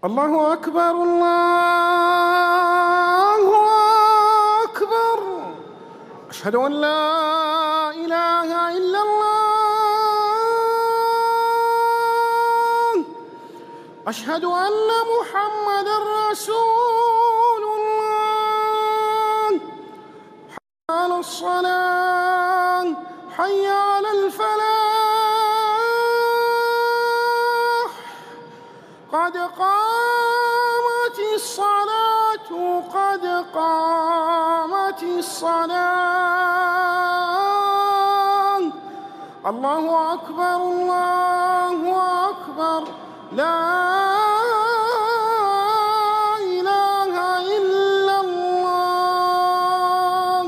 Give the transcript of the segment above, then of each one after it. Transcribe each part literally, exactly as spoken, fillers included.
الله أكبر الله أكبر. أشهد أن لا إله إلا الله. أشهد أن محمدًا رسول الله. حي على الصلاة، حي على الفلاح، قد قامت الصلاة، قد قامت الصلاة. الله أكبر الله أكبر. لا إله إلا الله.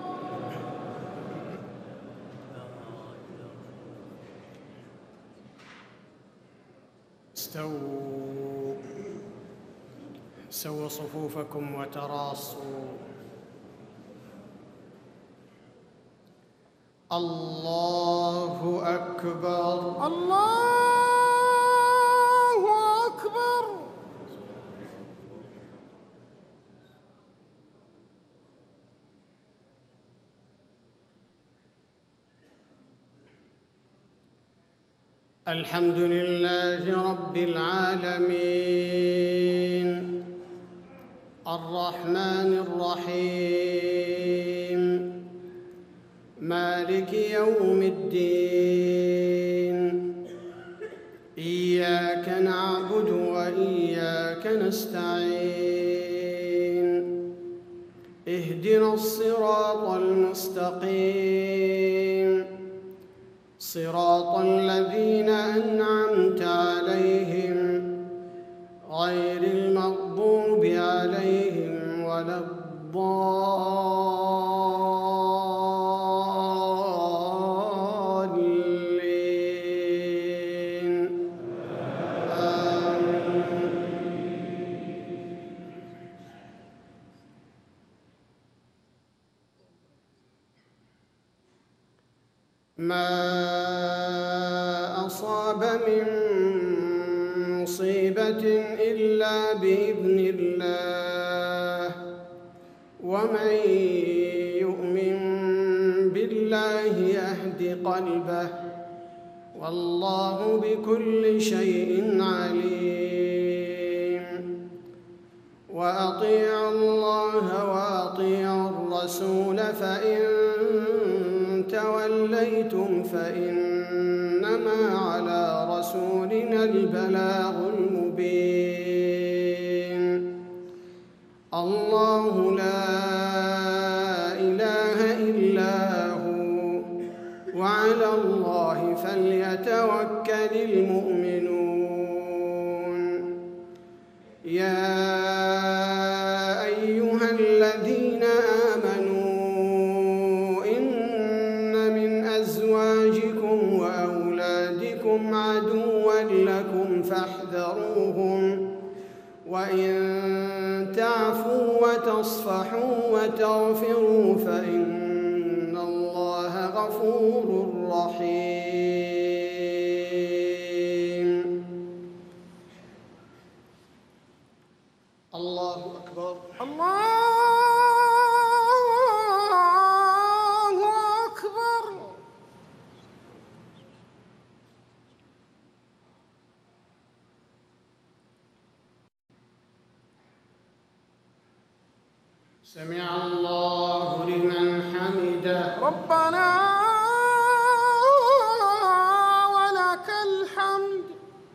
استووا سووا صفوفكم وتراصوا. الله أكبر الله أكبر. الحمد لله رب العالمين، الرحمن الرحيم، مالك يوم الدين. إياك نعبد وإياك نستعين. اهدنا الصراط المستقيم، صراط الذين أنعمت عليهم غير المغضوب عليهم ولا الضالين. آمين. ما أصاب من مصيبة إلا بإذن الله، ومن يؤمن بالله يهد قلبه، والله بكل شيء عليم. وأطيعوا الله وأطيعوا الرسول، فإن توليتم فإنما على رسولنا البلاغ المبين. الله لا إله إلا هو، وعلى الله فليتوكل المؤمنون. يا أيها الذين آمنوا أزواجكم وأولادكم عدوا لكم فاحذروهم، وإن تعفوا وتصفحوا وتغفروا فإن الله غفور رحيم. الله أكبر الله سمع الله لمن حمده. ربنا ولك الحمد.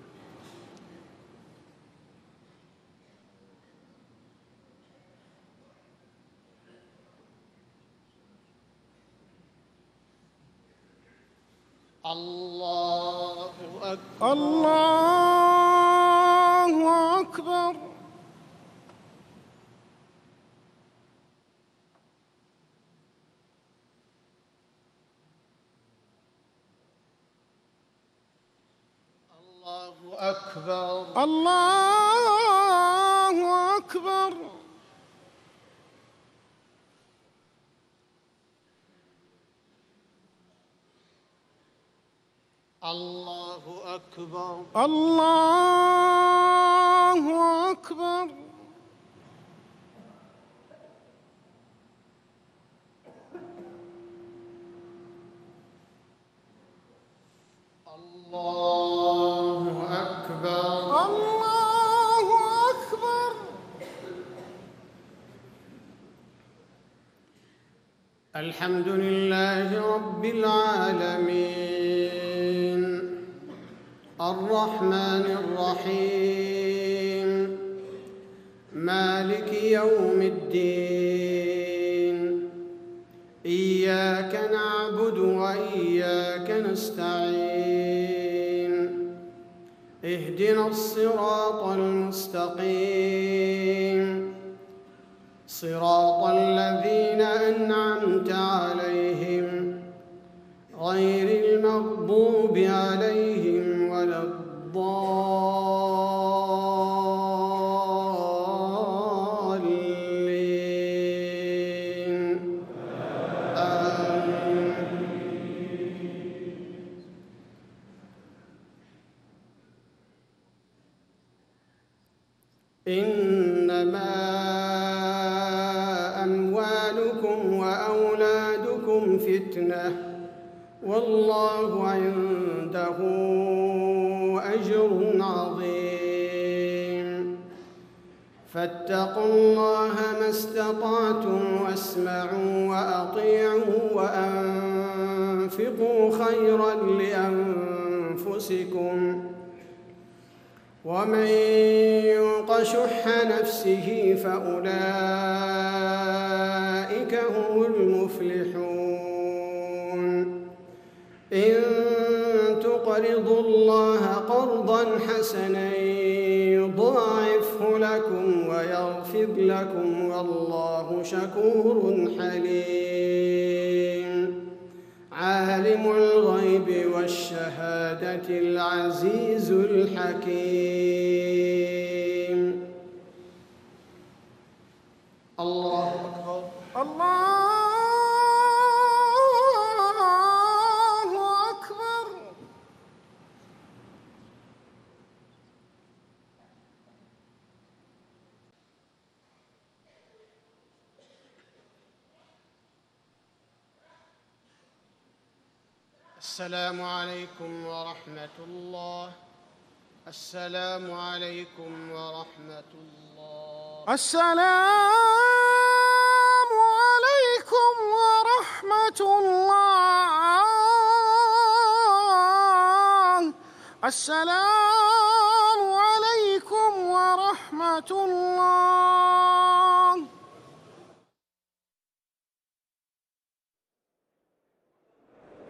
الله أكبر الله أكبر. الله أكبر الله أكبر. الله أكبر الله الله أكبر. الله أكبر. الله أكبر. الحمد لله رب العالمين الرحمن الرحيم مالك يوم الدين إياك نعبد وإياك نستعين اهدنا الصراط المستقيم صراط الذين أنعمت عليهم غير المغضوب عليهم ولا الضالين آمين. إنما أموالكم وأولادكم فتنة والله عنده أجر عظيم فاتقوا الله ما استطعتم واسمعوا وأطيعوا وأنفقوا خيرا لأنفسكم ومن يوق شح نفسه فأولئك هم المفلحون إن تقرضوا الله قرضا حسنا يضاعفه لكم ويغفر لكم والله شكور حليم عالم الغيب والشهادة العزيز الحكيم. الله أكبر. الله أكبر. السلام عليكم ورحمة الله. السلام عليكم ورحمة الله. السلام عليكم ورحمة الله. السلام عليكم ورحمة الله.